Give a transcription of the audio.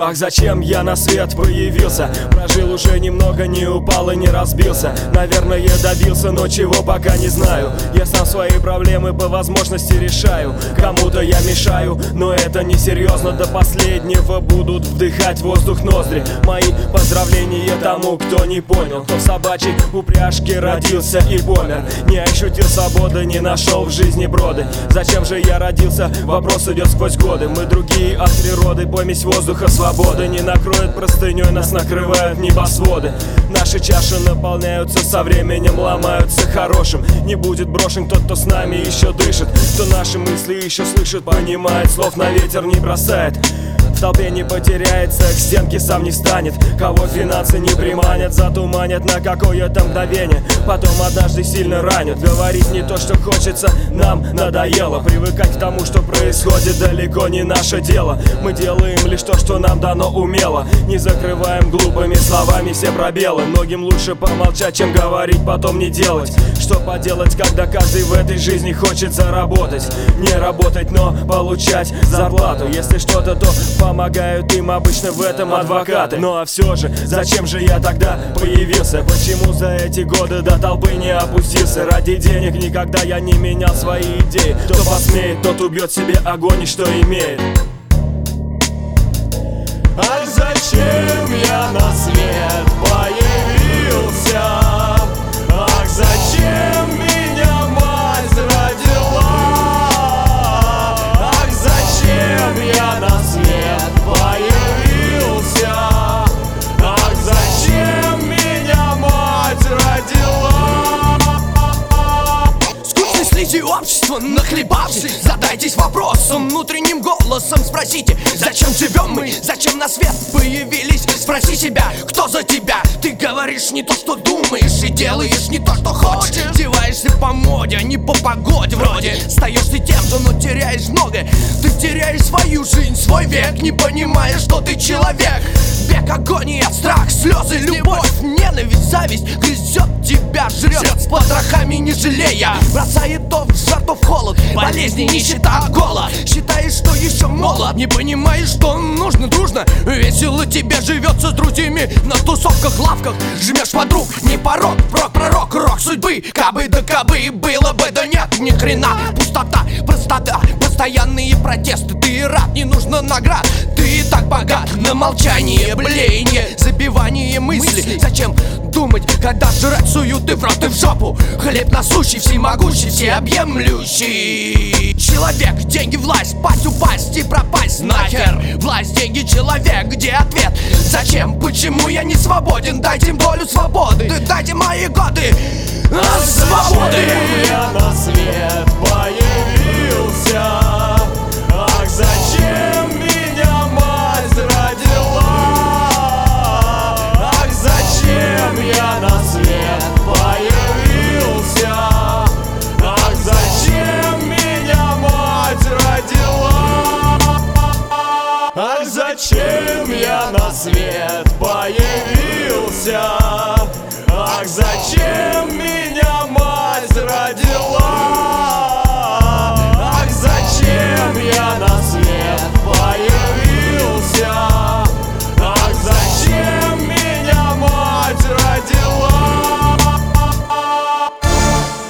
Ах, зачем я на свет появился? Прожил уже немного, не упал и не разбился. Наверное, я добился, но чего пока не знаю. Я сам свои проблемы по возможности решаю. Кому-то я мешаю, но это не серьезно. До последнего будут вдыхать воздух ноздри. Мои поздравления тому, кто не понял, кто в собачьей упряжке родился и помер. Не ощутил свободы, не нашел в жизни броды. Зачем же я родился? Вопрос идет сквозь годы. Мы другие от природы, помесь воздуха свободы. Не накроет простыней, нас накрывают небосводы. Наши чаши наполняются, со временем ломаются хорошим. Не будет брошен тот, кто с нами еще дышит, кто наши мысли еще слышит, понимает, слов на ветер не бросает. В толпе не потеряется, к стенке сам не станет. Кого финансы не приманят, затуманят на какое-то мгновение, потом однажды сильно ранят. Говорить не то, что хочется, нам надоело. Привыкать к тому, что происходит, далеко не наше дело. Мы делаем лишь то, что нам дано умело. Не закрываем глупыми словами все пробелы. Многим лучше помолчать, чем говорить, потом не делать. Что поделать, когда каждый в этой жизни хочет заработать? Не работать, но получать зарплату. Если что-то, то помогают им обычно в этом адвокаты. Ну а все же, зачем же я тогда появился? Почему за эти годы до толпы не опустился? Ради денег никогда я не менял свои идеи. Кто посмеет, тот убьет себе огонь и что имеет. Ах, зачем я на свет появился? Ах, зачем меня мать родила? Ах, зачем я на свет появился? Ах, зачем меня мать родила? Скучной слизи общества нахлебавшись, задайтесь вопросом, внутренним голосом спросите: зачем живем мы, зачем на свет появились? Спроси себя, кто за тебя? Ты говоришь не то, что думаешь, и делаешь не то, что хочешь. Одеваешься по моде, а не по погоде вроде. Стаешь ты тем же, но теряешь многое. Ты теряешь свою жизнь, свой век, не понимаешь, что ты человек. Век агония, страх, слезы, любовь, ненависть, зависть грызет тебя, жрет с потрохами не жалея. Бросает то в жар, то в холод, болезни, нищета, голод. Считаешь, что еще молод, не понимаешь, что нужно дружно. Весело тебе живется с друзьями на тусовках, лавках. Жмешь подруг, не порог, пророк, рок судьбы. Кабы да кабы, было бы да нет, ни хрена. Пустота, простота, постоянные протесты. Ты рад, не нужно наград, ты и так богат. На молчание, блеяние, забивание мыслей. Зачем думать, когда жрать суют и в рот и в жопу? Хлеб насущий, всемогущий, всеобъемлющий. Человек, деньги, власть, пасть, упасть и пропасть нахер. Власть, деньги, человек, где ответ? Зачем, почему я не свободен? Дайте им долю свободы, дайте мои годы свободы. Зачем я на свет